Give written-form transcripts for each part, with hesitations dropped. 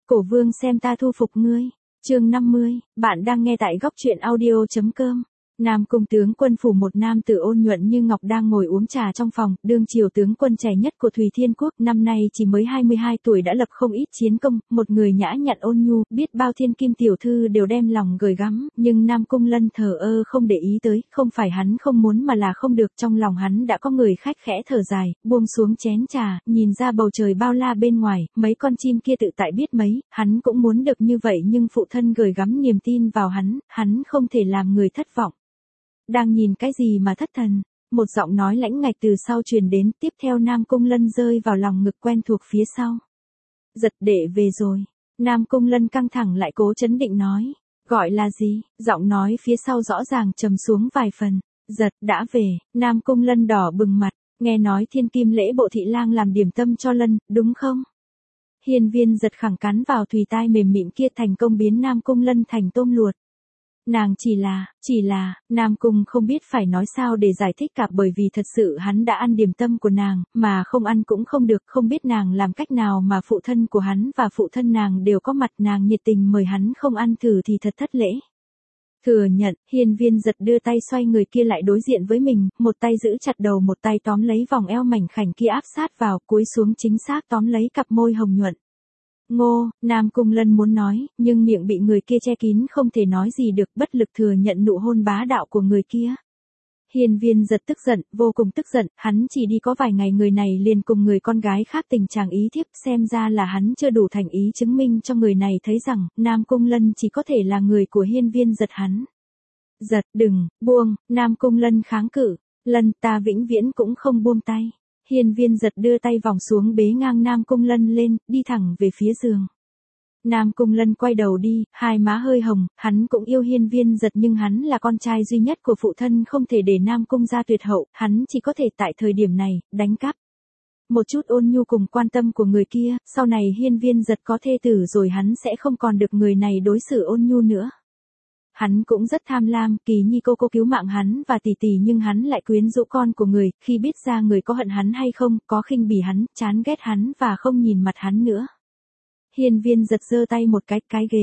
Cổ vương xem ta thu phục ngươi. Chương 50, bạn đang nghe tại góc truyện audio.com. Nam Cung tướng quân phủ một nam tử ôn nhuận như ngọc đang ngồi uống trà trong phòng, đương triều tướng quân trẻ nhất của Thùy Thiên Quốc, năm nay chỉ mới 22 tuổi đã lập không ít chiến công, một người nhã nhặn ôn nhu, biết bao thiên kim tiểu thư đều đem lòng gửi gắm, nhưng Nam Cung Lân thờ ơ không để ý tới, không phải hắn không muốn mà là không được, trong lòng hắn đã có người khách khẽ thở dài, buông xuống chén trà, nhìn ra bầu trời bao la bên ngoài, mấy con chim kia tự tại biết mấy, hắn cũng muốn được như vậy nhưng phụ thân gửi gắm niềm tin vào hắn không thể làm người thất vọng. Đang nhìn cái gì mà thất thần? Một giọng nói lãnh ngạch từ sau truyền đến, tiếp theo Nam Cung Lân rơi vào lòng ngực quen thuộc phía sau. Giật đệ về rồi. Nam Cung Lân căng thẳng lại cố trấn định nói. Gọi là gì? Giọng nói phía sau rõ ràng trầm xuống vài phần. Giật đã về. Nam Cung Lân đỏ bừng mặt. Nghe nói Thiên Kim lễ bộ thị lang làm điểm tâm cho Lân, đúng không? Hiên Viên Giật khẳng cắn vào thùy tai mềm mịn kia, thành công biến Nam Cung Lân thành tôm luộc. Nàng chỉ là, Nam Cung không biết phải nói sao để giải thích cả, bởi vì thật sự hắn đã ăn điểm tâm của nàng, mà không ăn cũng không được, không biết nàng làm cách nào mà phụ thân của hắn và phụ thân nàng đều có mặt, nàng nhiệt tình mời hắn không ăn thử thì thật thất lễ. Thừa nhận, Hiên Viên Giật đưa tay xoay người kia lại đối diện với mình, một tay giữ chặt đầu, một tay tóm lấy vòng eo mảnh khảnh kia áp sát vào, cúi xuống chính xác tóm lấy cặp môi hồng nhuận. Ngô, Nam Cung Lân muốn nói, nhưng miệng bị người kia che kín không thể nói gì được, bất lực thừa nhận nụ hôn bá đạo của người kia. Hiên Viên Giật tức giận, vô cùng tức giận, hắn chỉ đi có vài ngày người này liền cùng người con gái khác tình chàng ý thiếp, xem ra là hắn chưa đủ thành ý chứng minh cho người này thấy rằng, Nam Cung Lân chỉ có thể là người của Hiên Viên Giật hắn. Giật, đừng, buông, Nam Cung Lân kháng cự, Lân ta vĩnh viễn cũng không buông tay. Hiên Viên Giật đưa tay vòng xuống bế ngang Nam Cung Lân lên, đi thẳng về phía giường. Nam Cung Lân quay đầu đi, hai má hơi hồng, hắn cũng yêu Hiên Viên Giật nhưng hắn là con trai duy nhất của phụ thân, không thể để Nam Cung gia tuyệt hậu, hắn chỉ có thể tại thời điểm này, đánh cắp. Một chút ôn nhu cùng quan tâm của người kia, sau này Hiên Viên Giật có thê tử rồi hắn sẽ không còn được người này đối xử ôn nhu nữa. Hắn cũng rất tham lam, Kỳ Nhi cô cứu mạng hắn và tỷ tỷ nhưng hắn lại quyến rũ con của người, khi biết ra người có hận hắn hay không, có khinh bỉ hắn, chán ghét hắn và không nhìn mặt hắn nữa. Hiên Viên Giật giơ tay một cái ghế,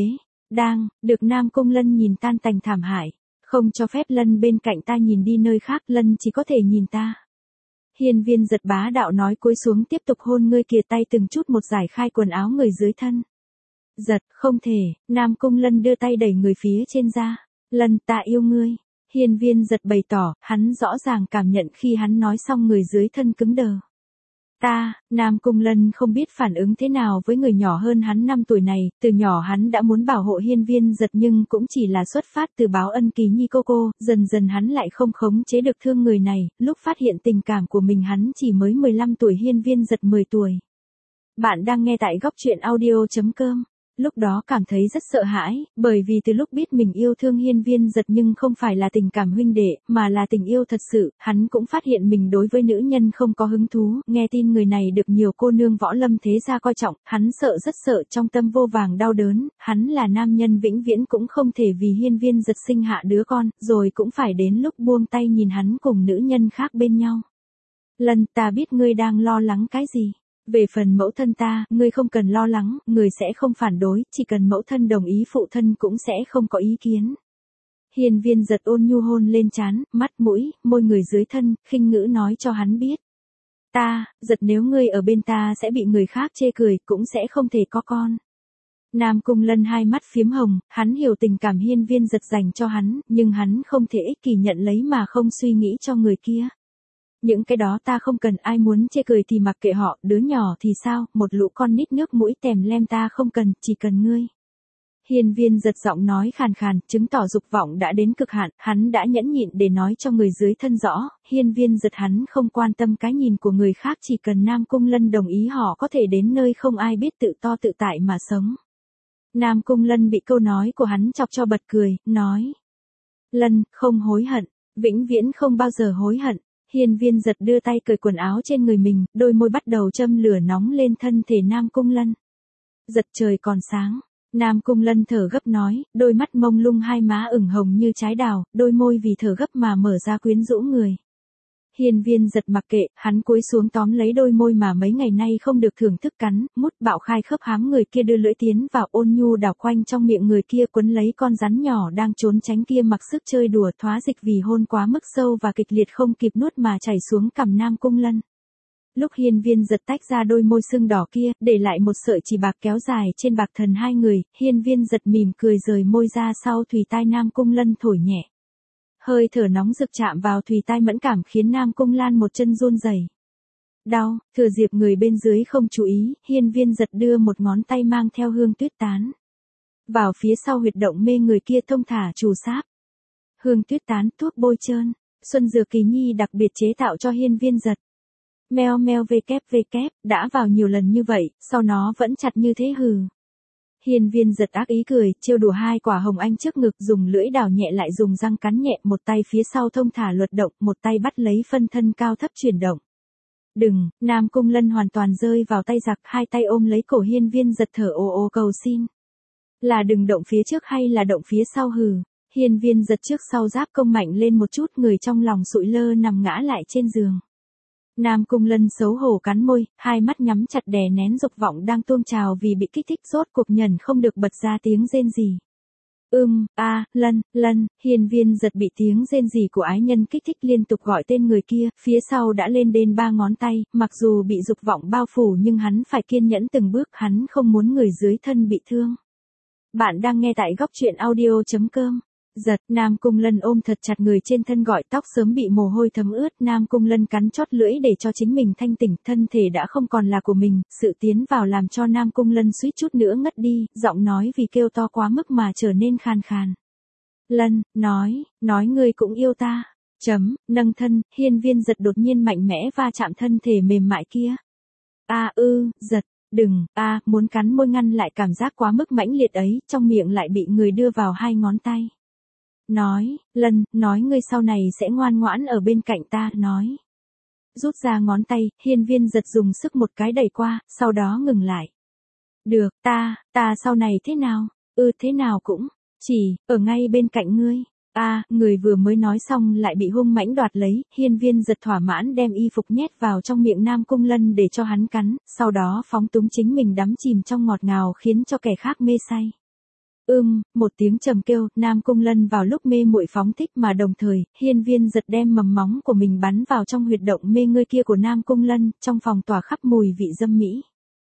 được Nam Cung Lân nhìn tan tành thảm hại, không cho phép Lân bên cạnh ta nhìn đi nơi khác, Lân chỉ có thể nhìn ta. Hiên Viên Giật bá đạo nói, cúi xuống tiếp tục hôn, ngươi kìa, tay từng chút một giải khai quần áo người dưới thân. Giật, không thể, Nam Cung Lân đưa tay đẩy người phía trên ra. Lân, ta yêu ngươi. Hiên Viên Giật bày tỏ, hắn rõ ràng cảm nhận khi hắn nói xong người dưới thân cứng đờ. Nam Cung Lân không biết phản ứng thế nào với người nhỏ hơn hắn 5 tuổi này, từ nhỏ hắn đã muốn bảo hộ Hiên Viên Giật nhưng cũng chỉ là xuất phát từ báo ân Kỳ Nhi cô, dần dần hắn lại không khống chế được thương người này, lúc phát hiện tình cảm của mình hắn chỉ mới 15 tuổi, Hiên Viên Giật 10 tuổi. Bạn đang nghe tại góc truyện audio.com. Lúc đó cảm thấy rất sợ hãi, bởi vì từ lúc biết mình yêu thương Hiên Viên Giật nhưng không phải là tình cảm huynh đệ, mà là tình yêu thật sự, hắn cũng phát hiện mình đối với nữ nhân không có hứng thú, nghe tin người này được nhiều cô nương võ lâm thế gia coi trọng, hắn sợ, rất sợ, trong tâm vô vàng đau đớn, hắn là nam nhân vĩnh viễn cũng không thể vì Hiên Viên Giật sinh hạ đứa con, rồi cũng phải đến lúc buông tay nhìn hắn cùng nữ nhân khác bên nhau. Lân, ta biết ngươi đang lo lắng cái gì. Về phần mẫu thân ta, ngươi không cần lo lắng, người sẽ không phản đối, chỉ cần mẫu thân đồng ý phụ thân cũng sẽ không có ý kiến. Hiên Viên Giật ôn nhu hôn lên trán, mắt mũi, môi người dưới thân, khinh ngữ nói cho hắn biết. Giật, nếu ngươi ở bên ta sẽ bị người khác chê cười, cũng sẽ không thể có con. Nam Cung Lân hai mắt phiếm hồng, hắn hiểu tình cảm Hiên Viên Giật dành cho hắn, nhưng hắn không thể ích kỷ nhận lấy mà không suy nghĩ cho người kia. Những cái đó ta không cần, ai muốn chê cười thì mặc kệ họ, đứa nhỏ thì sao, một lũ con nít nước mũi tèm lem ta không cần, chỉ cần ngươi. Hiên Viên Giật giọng nói khàn khàn, chứng tỏ dục vọng đã đến cực hạn, hắn đã nhẫn nhịn để nói cho người dưới thân rõ, Hiên Viên Giật hắn không quan tâm cái nhìn của người khác, chỉ cần Nam Cung Lân đồng ý họ có thể đến nơi không ai biết tự to tự tại mà sống. Nam Cung Lân bị câu nói của hắn chọc cho bật cười, nói. Lân, không hối hận, vĩnh viễn không bao giờ hối hận. Hiên Viên Giật đưa tay cởi quần áo trên người mình, đôi môi bắt đầu châm lửa nóng lên thân thể Nam Cung Lân. Giật, trời còn sáng. Nam Cung Lân thở gấp nói, đôi mắt mông lung, hai má ửng hồng như trái đào, đôi môi vì thở gấp mà mở ra quyến rũ người. Hiên Viên giật mặc kệ, hắn cúi xuống tóm lấy đôi môi mà mấy ngày nay không được thưởng thức cắn, mút bạo khai khớp hám người kia đưa lưỡi tiến vào ôn nhu đảo quanh trong miệng người kia quấn lấy con rắn nhỏ đang trốn tránh kia mặc sức chơi đùa thoá dịch vì hôn quá mức sâu và kịch liệt không kịp nuốt mà chảy xuống cằm Nam Cung Lân. Lúc Hiên Viên giật tách ra đôi môi sưng đỏ kia, để lại một sợi chỉ bạc kéo dài trên bạc thần hai người, Hiên Viên giật mỉm cười rời môi ra sau thùy tai Nam Cung Lân thổi nhẹ. Hơi thở nóng rực chạm vào thùy tai mẫn cảm khiến Nam Cung Lan một chân run rẩy. Đau, thừa dịp người bên dưới không chú ý, Hiên Viên giật đưa một ngón tay mang theo hương tuyết tán vào phía sau huyệt động mê người kia thông thả trù sáp. Hương tuyết tán, thuốc bôi trơn, Xuân Dược Kỳ Nhi đặc biệt chế tạo cho Hiên Viên giật. Meo meo vkvk, đã vào nhiều lần như vậy, sau nó vẫn chặt như thế hừ. Hiên Viên giật ác ý cười, trêu đùa hai quả hồng anh trước ngực, dùng lưỡi đào nhẹ lại dùng răng cắn nhẹ, một tay phía sau thông thả luật động, một tay bắt lấy phân thân cao thấp chuyển động. Đừng, Nam Cung Lân hoàn toàn rơi vào tay giặc, hai tay ôm lấy cổ Hiên Viên giật thở ồ ồ cầu xin. Là đừng động phía trước hay là động phía sau hừ. Hiên Viên giật trước sau giáp công mạnh lên một chút, người trong lòng sụi lơ nằm ngã lại trên giường. Nam Cung Lân xấu hổ cắn môi, hai mắt nhắm chặt đè nén dục vọng đang tuôn trào vì bị kích thích, rốt cuộc nhẫn không được bật ra tiếng rên rỉ. Lân, Hiên Viên giật bị tiếng rên rỉ của ái nhân kích thích liên tục gọi tên người kia, phía sau đã lên đến 3 ngón tay, mặc dù bị dục vọng bao phủ nhưng hắn phải kiên nhẫn từng bước, hắn không muốn người dưới thân bị thương. Bạn đang nghe tại góc truyện audio.com. Giật, Nam Cung Lân ôm thật chặt người trên thân gọi, tóc sớm bị mồ hôi thấm ướt, Nam Cung Lân cắn chót lưỡi để cho chính mình thanh tỉnh, thân thể đã không còn là của mình, sự tiến vào làm cho Nam Cung Lân suýt chút nữa ngất đi, giọng nói vì kêu to quá mức mà trở nên khàn khàn. Lân, nói ngươi cũng yêu ta. Nâng thân, Hiên Viên giật đột nhiên mạnh mẽ va chạm thân thể mềm mại kia. Giật. Đừng, muốn cắn môi ngăn lại cảm giác quá mức mãnh liệt ấy, trong miệng lại bị người đưa vào 2 ngón tay. Lân, nói ngươi sau này sẽ ngoan ngoãn ở bên cạnh ta, nói. Rút ra ngón tay, Hiên Viên giật dùng sức một cái đẩy qua, sau đó ngừng lại. Được, ta sau này thế nào? Thế nào cũng, chỉ, ở ngay bên cạnh ngươi. Người vừa mới nói xong lại bị hung mãnh đoạt lấy, Hiên Viên giật thỏa mãn đem y phục nhét vào trong miệng Nam Cung Lân để cho hắn cắn, sau đó phóng túng chính mình đắm chìm trong ngọt ngào khiến cho kẻ khác mê say. Một tiếng trầm kêu, Nam Cung Lân vào lúc mê muội phóng thích mà đồng thời, Hiên Viên giật đem mầm móng của mình bắn vào trong huyệt động mê ngươi kia của Nam Cung Lân, trong phòng tỏa khắp mùi vị dâm mỹ.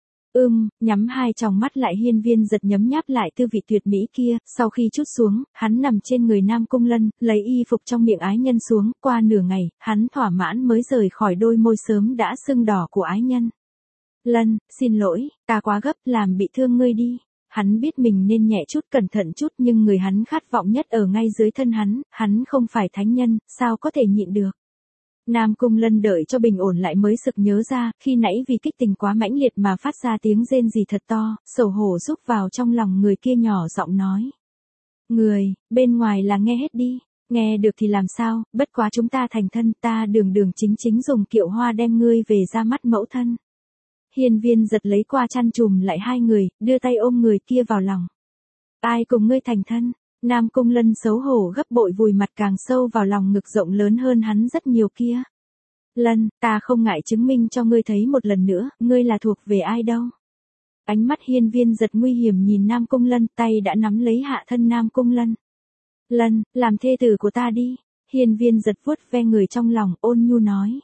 Nhắm hai tròng mắt lại, Hiên Viên giật nhấm nháp lại tư vị tuyệt mỹ kia, sau khi trút xuống, hắn nằm trên người Nam Cung Lân, lấy y phục trong miệng ái nhân xuống, qua nửa ngày, hắn thỏa mãn mới rời khỏi đôi môi sớm đã sưng đỏ của ái nhân. Lân, xin lỗi, ta quá gấp, làm bị thương ngươi đi. Hắn biết mình nên nhẹ chút, cẩn thận chút, nhưng người hắn khát vọng nhất ở ngay dưới thân hắn không phải thánh nhân, sao có thể nhịn được. Nam Cung Lân đợi cho bình ổn lại mới sực nhớ ra, khi nãy vì kích tình quá mãnh liệt mà phát ra tiếng rên rỉ thật to, xấu hổ rúc vào trong lòng người kia nhỏ giọng nói. Người, bên ngoài là nghe hết đi, nghe được thì làm sao, bất quá chúng ta thành thân, ta đường chính dùng kiệu hoa đem ngươi về ra mắt mẫu thân. Hiên Viên giật lấy qua chăn trùm lại hai người, đưa tay ôm người kia vào lòng. Ai cùng ngươi thành thân? Nam Cung Lân xấu hổ gấp bội vùi mặt càng sâu vào lòng ngực rộng lớn hơn hắn rất nhiều kia. Lân, ta không ngại chứng minh cho ngươi thấy một lần nữa, ngươi là thuộc về ai đâu. Ánh mắt Hiên Viên giật nguy hiểm nhìn Nam Cung Lân, tay đã nắm lấy hạ thân Nam Cung Lân. Lân, làm thê tử của ta đi. Hiên Viên giật vuốt ve người trong lòng, ôn nhu nói.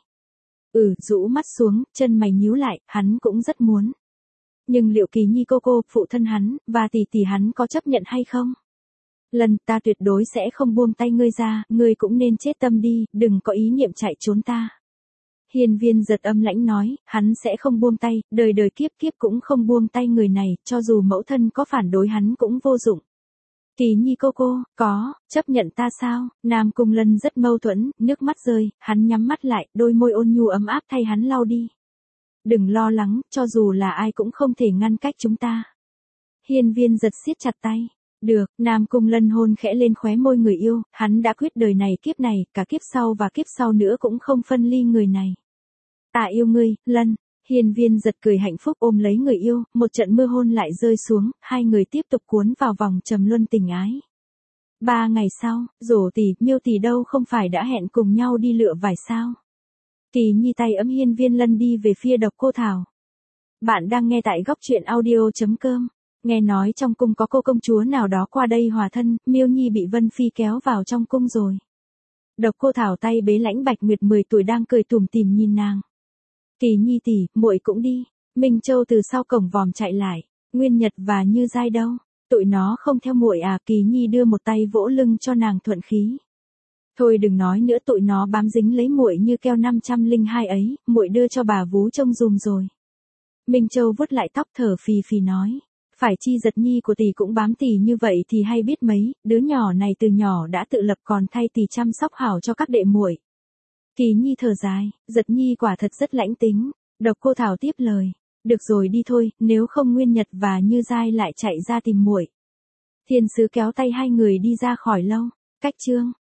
Rũ mắt xuống, chân mày nhíu lại, hắn cũng rất muốn. Nhưng liệu Kỳ Nhi cô, phụ thân hắn, và tỷ hắn có chấp nhận hay không? Lân, ta tuyệt đối sẽ không buông tay ngươi ra, ngươi cũng nên chết tâm đi, đừng có ý niệm chạy trốn ta. Hiên Viên giật âm lãnh nói, hắn sẽ không buông tay, đời kiếp cũng không buông tay người này, cho dù mẫu thân có phản đối hắn cũng vô dụng. Kỳ Nhi cô, có, chấp nhận ta sao? Nam Cung Lân rất mâu thuẫn, nước mắt rơi, hắn nhắm mắt lại, đôi môi ôn nhu ấm áp thay hắn lau đi. Đừng lo lắng, cho dù là ai cũng không thể ngăn cách chúng ta. Hiên Viên giật siết chặt tay. Được, Nam Cung Lân hôn khẽ lên khóe môi người yêu, hắn đã quyết đời này kiếp này, cả kiếp sau và kiếp sau nữa cũng không phân ly người này. Ta yêu ngươi, Lân. Hiên Viên giật cười hạnh phúc ôm lấy người yêu, một trận mưa hôn lại rơi xuống, hai người tiếp tục cuốn vào vòng trầm luân tình ái. 3 ngày sau, Rổ tỷ, Miêu tỷ đâu không phải đã hẹn cùng nhau đi lựa vải sao? Kỳ Nhi tay ấm hiên viên lân đi về phía Độc Cô Thảo. Bạn đang nghe tại góc truyện audio.com. Nghe nói trong cung có cô công chúa nào đó qua đây hòa thân, Miêu Nhi bị Vân Phi kéo vào trong cung rồi. Độc Cô Thảo tay bế Lãnh Bạch Nguyệt 10 tuổi đang cười tủm tỉm nhìn nàng. Kỳ Nhi tỷ, muội cũng đi. Minh Châu từ sau cổng vòm chạy lại. Nguyên Nhật và Như Giai đâu? Tụi nó không theo muội à? Kỳ Nhi đưa một tay vỗ lưng cho nàng thuận khí. Thôi đừng nói nữa, tụi nó bám dính lấy muội như keo 502 ấy, muội đưa cho bà vú trông dùm rồi. Minh Châu vuốt lại tóc thở phì phì nói. Phải chi Giật Nhi của tỷ cũng bám tỷ như vậy thì hay biết mấy, đứa nhỏ này từ nhỏ đã tự lập còn thay tỷ chăm sóc hảo cho các đệ muội. Kỳ Nhi thở dài, Giật Nhi quả thật rất lãnh tính. Độc Cô Thảo tiếp lời. Được rồi đi thôi, nếu không Nguyên Nhật và Như Giai lại chạy ra tìm muội. Thiên sứ kéo tay hai người đi ra khỏi lâu. Cách chương